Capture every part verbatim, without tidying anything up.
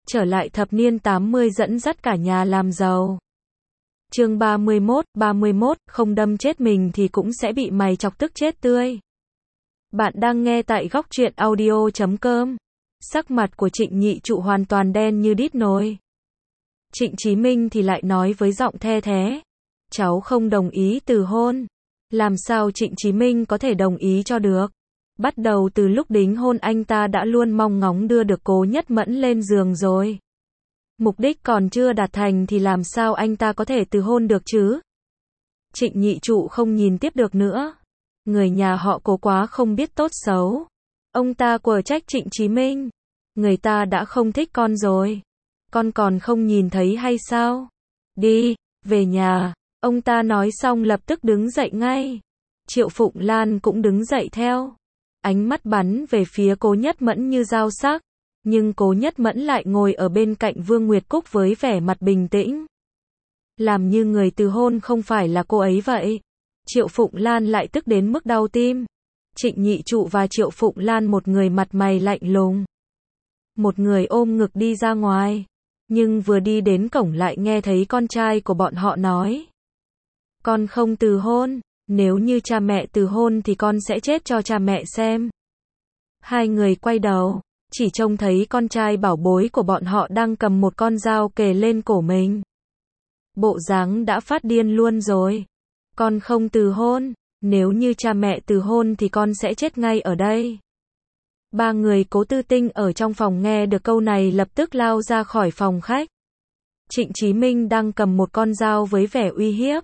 trở lại thập niên tám mươi dẫn dắt cả nhà làm giàu. Chương ba mươi mốt, ba mươi mốt, không đâm chết mình thì cũng sẽ bị mày chọc tức chết tươi. Bạn đang nghe tại góc truyện audio chấm com. Sắc mặt của Trịnh Nhị Trụ hoàn toàn đen như đít nồi. Trịnh Chí Minh thì lại nói với giọng the thé. Cháu không đồng ý từ hôn. Làm sao Trịnh Chí Minh có thể đồng ý cho được? Bắt đầu từ lúc đính hôn anh ta đã luôn mong ngóng đưa được Cố Nhất Mẫn lên giường rồi. Mục đích còn chưa đạt thành thì làm sao anh ta có thể từ hôn được chứ? Trịnh Nhị Trụ không nhìn tiếp được nữa. Người nhà họ Cố quá không biết tốt xấu. Ông ta quở trách Trịnh Chí Minh. Người ta đã không thích con rồi. Con còn không nhìn thấy hay sao? Đi, về nhà. Ông ta nói xong lập tức đứng dậy ngay. Triệu Phụng Lan cũng đứng dậy theo. Ánh mắt bắn về phía Cố Nhất Mẫn như dao sắc. Nhưng Cố Nhất Mẫn lại ngồi ở bên cạnh Vương Nguyệt Cúc với vẻ mặt bình tĩnh. Làm như người từ hôn không phải là cô ấy vậy. Triệu Phụng Lan lại tức đến mức đau tim. Trịnh Nhị Trụ và Triệu Phụng Lan một người mặt mày lạnh lùng. Một người ôm ngực đi ra ngoài. Nhưng vừa đi đến cổng lại nghe thấy con trai của bọn họ nói. Con không từ hôn. Nếu như cha mẹ từ hôn thì con sẽ chết cho cha mẹ xem. Hai người quay đầu. Chỉ trông thấy con trai bảo bối của bọn họ đang cầm một con dao kề lên cổ mình. Bộ dáng đã phát điên luôn rồi. Con không từ hôn. Nếu như cha mẹ từ hôn thì con sẽ chết ngay ở đây. Ba người Cố Tư Tinh ở trong phòng nghe được câu này lập tức lao ra khỏi phòng khách. Trịnh Chí Minh đang cầm một con dao với vẻ uy hiếp.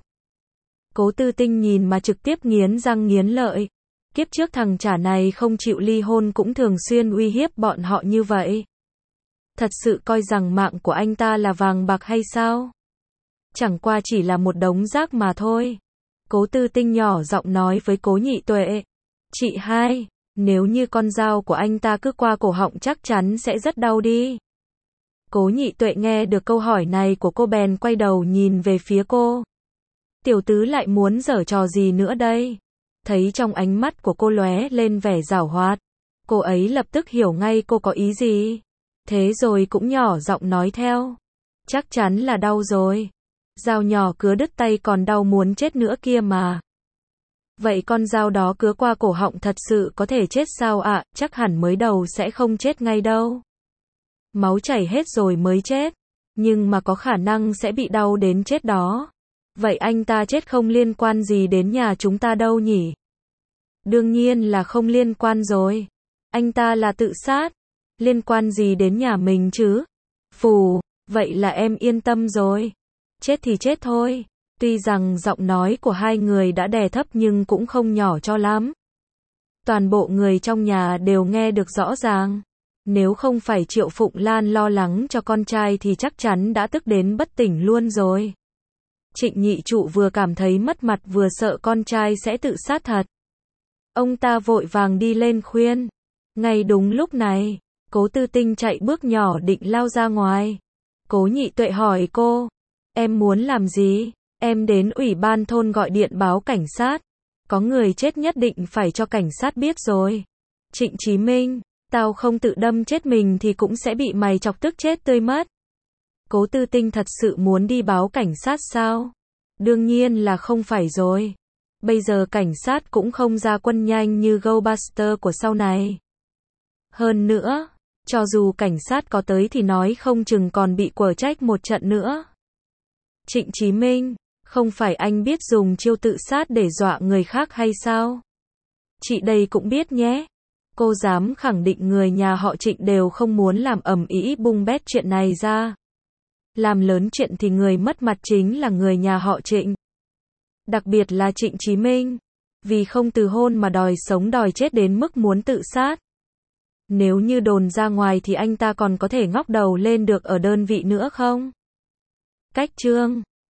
Cố Tư Tinh nhìn mà trực tiếp nghiến răng nghiến lợi. Kiếp trước thằng chả này không chịu ly hôn cũng thường xuyên uy hiếp bọn họ như vậy. Thật sự coi rằng mạng của anh ta là vàng bạc hay sao? Chẳng qua chỉ là một đống rác mà thôi. Cố Tư Tinh nhỏ giọng nói với Cố Nhị Tuệ. Chị hai, nếu như con dao của anh ta cứ qua cổ họng chắc chắn sẽ rất đau đi. Cố Nhị Tuệ nghe được câu hỏi này của cô bèn quay đầu nhìn về phía cô. Tiểu tứ lại muốn giở trò gì nữa đây? Thấy trong ánh mắt của cô lóe lên vẻ giảo hoạt. Cô ấy lập tức hiểu ngay cô có ý gì. Thế rồi cũng nhỏ giọng nói theo. Chắc chắn là đau rồi. Dao nhỏ cứa đứt tay còn đau muốn chết nữa kia mà. Vậy con dao đó cứa qua cổ họng thật sự có thể chết sao ạ? À? Chắc hẳn mới đầu sẽ không chết ngay đâu. Máu chảy hết rồi mới chết. Nhưng mà có khả năng sẽ bị đau đến chết đó. Vậy anh ta chết không liên quan gì đến nhà chúng ta đâu nhỉ? Đương nhiên là không liên quan rồi. Anh ta là tự sát. Liên quan gì đến nhà mình chứ? Phù, vậy là em yên tâm rồi. Chết thì chết thôi. Tuy rằng giọng nói của hai người đã đè thấp nhưng cũng không nhỏ cho lắm. Toàn bộ người trong nhà đều nghe được rõ ràng. Nếu không phải Triệu Phụng Lan lo lắng cho con trai thì chắc chắn đã tức đến bất tỉnh luôn rồi. Trịnh Nhị Trụ vừa cảm thấy mất mặt vừa sợ con trai sẽ tự sát thật. Ông ta vội vàng đi lên khuyên. Ngay đúng lúc này, Cố Tư Tinh chạy bước nhỏ định lao ra ngoài. Cố Nhị Tuệ hỏi cô. Em muốn làm gì? Em đến ủy ban thôn gọi điện báo cảnh sát. Có người chết nhất định phải cho cảnh sát biết rồi. Trịnh Chí Minh, tao không tự đâm chết mình thì cũng sẽ bị mày chọc tức chết tươi mất. Cố Tư Tinh thật sự muốn đi báo cảnh sát sao? Đương nhiên là không phải rồi. Bây giờ cảnh sát cũng không ra quân nhanh như Ghostbuster của sau này. Hơn nữa, cho dù cảnh sát có tới thì nói không chừng còn bị quở trách một trận nữa. Trịnh Chí Minh, không phải anh biết dùng chiêu tự sát để dọa người khác hay sao? Chị đây cũng biết nhé. Cô dám khẳng định người nhà họ Trịnh đều không muốn làm ầm ĩ bung bét chuyện này ra. Làm lớn chuyện thì người mất mặt chính là người nhà họ Trịnh. Đặc biệt là Trịnh Chí Minh. Vì không từ hôn mà đòi sống đòi chết đến mức muốn tự sát. Nếu như đồn ra ngoài thì anh ta còn có thể ngóc đầu lên được ở đơn vị nữa không? Cách chương